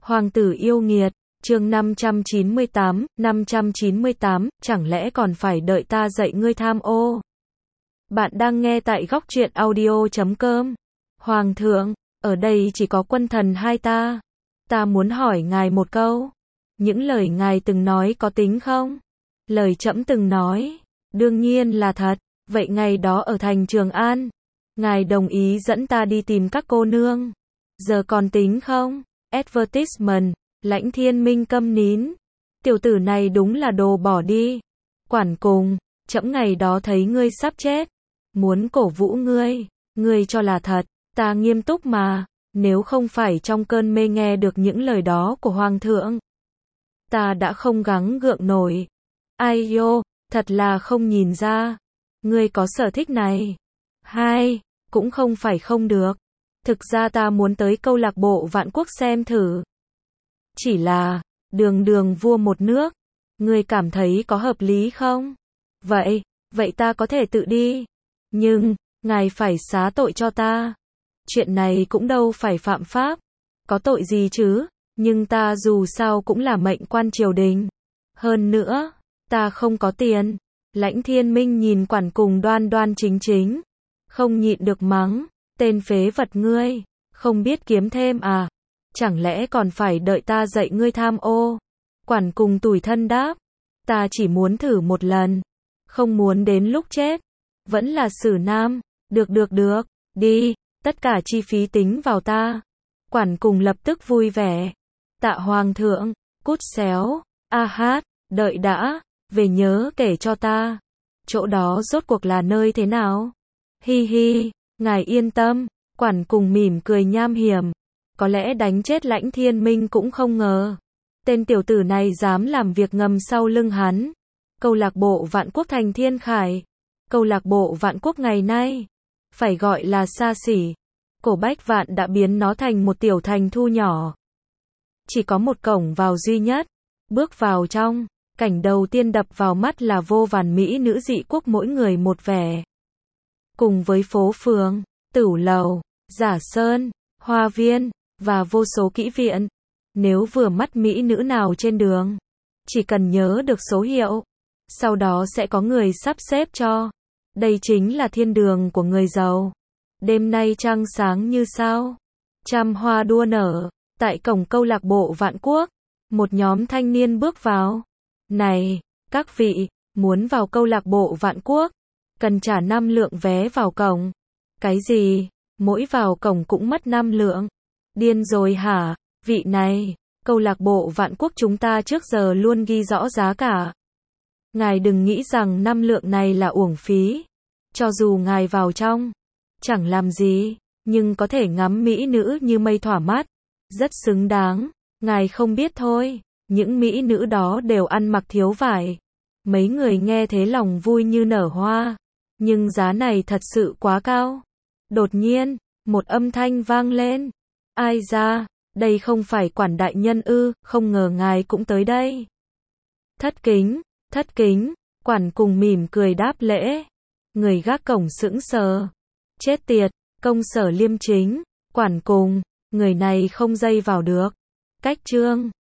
Hoàng tử yêu nghiệt, chương 598, chẳng lẽ còn phải đợi ta dạy ngươi tham ô? Bạn đang nghe tại góc truyện audio.com. Hoàng thượng, ở đây chỉ có quân thần hai ta. Ta muốn hỏi ngài một câu. Những lời ngài từng nói có tính không? Lời trẫm từng nói, đương nhiên là thật. Vậy ngày đó ở thành Trường An, ngài đồng ý dẫn ta đi tìm các cô nương. Giờ còn tính không? Advertisement, Lãnh Thiên Minh câm nín. Tiểu tử này đúng là đồ bỏ đi. Quản cùng, trẫm ngày đó thấy ngươi sắp chết, muốn cổ vũ ngươi, ngươi cho là thật, ta nghiêm túc mà, nếu không phải trong cơn mê nghe được những lời đó của Hoàng thượng, ta đã không gắng gượng nổi. Ai yo, thật là không nhìn ra, ngươi có sở thích này. Hai, cũng không phải không được. Thực ra ta muốn tới câu lạc bộ Vạn Quốc xem thử. Chỉ là, đường vua một nước, ngươi cảm thấy có hợp lý không? Vậy ta có thể tự đi. Nhưng, ngài phải xá tội cho ta. Chuyện này cũng đâu phải phạm pháp. Có tội gì chứ? Nhưng ta dù sao cũng là mệnh quan triều đình. Hơn nữa, ta không có tiền. Lãnh Thiên Minh nhìn quản cùng đoan chính, không nhịn được mắng. Tên phế vật ngươi, không biết kiếm thêm à? Chẳng lẽ còn phải đợi ta dạy ngươi tham ô? Quản cùng tủi thân đáp, ta chỉ muốn thử một lần, không muốn đến lúc chết. Vẫn là xử nam, được, đi, tất cả chi phí tính vào ta. Quản cùng lập tức vui vẻ, tạ hoàng thượng, cút xéo, a hát, đợi đã, về nhớ kể cho ta, chỗ đó rốt cuộc là nơi thế nào? Hi hi. Ngài yên tâm, quản cùng mỉm cười nham hiểm. Có lẽ đánh chết Lãnh Thiên Minh cũng không ngờ. Tên tiểu tử này dám làm việc ngầm sau lưng hắn. Câu lạc bộ Vạn Quốc thành Thiên Khải. Câu lạc bộ Vạn Quốc ngày nay, phải gọi là xa xỉ. Cổ Bách Vạn đã biến nó thành một tiểu thành thu nhỏ. Chỉ có một cổng vào duy nhất. Bước vào trong, cảnh đầu tiên đập vào mắt là vô vàn mỹ nữ dị quốc mỗi người một vẻ. Cùng với phố phường, tửu lầu, giả sơn, hoa viên, và vô số kỹ viện. Nếu vừa mắt mỹ nữ nào trên đường, chỉ cần nhớ được số hiệu, sau đó sẽ có người sắp xếp cho. Đây chính là thiên đường của người giàu. Đêm nay trăng sáng như sao, trăm hoa đua nở. Tại cổng câu lạc bộ Vạn Quốc, một nhóm thanh niên bước vào. Này, các vị, muốn vào câu lạc bộ Vạn Quốc, cần trả 5 lượng vé vào cổng. Cái gì? Mỗi vào cổng cũng mất 5 lượng. Điên rồi hả? Vị này, câu lạc bộ Vạn Quốc chúng ta trước giờ luôn ghi rõ giá cả. Ngài đừng nghĩ rằng 5 lượng này là uổng phí. Cho dù ngài vào trong, chẳng làm gì, nhưng có thể ngắm mỹ nữ như mây thỏa mắt. Rất xứng đáng. Ngài không biết thôi, những mỹ nữ đó đều ăn mặc thiếu vải. Mấy người nghe thế lòng vui như nở hoa. Nhưng giá này thật sự quá cao. Đột nhiên, một âm thanh vang lên. Ai ra, đây không phải quản đại nhân ư, không ngờ ngài cũng tới đây. Thất kính, quản cùng mỉm cười đáp lễ. Người gác cổng sững sờ. Chết tiệt, công sở liêm chính, quản cùng, người này không dây vào được. Cách trương,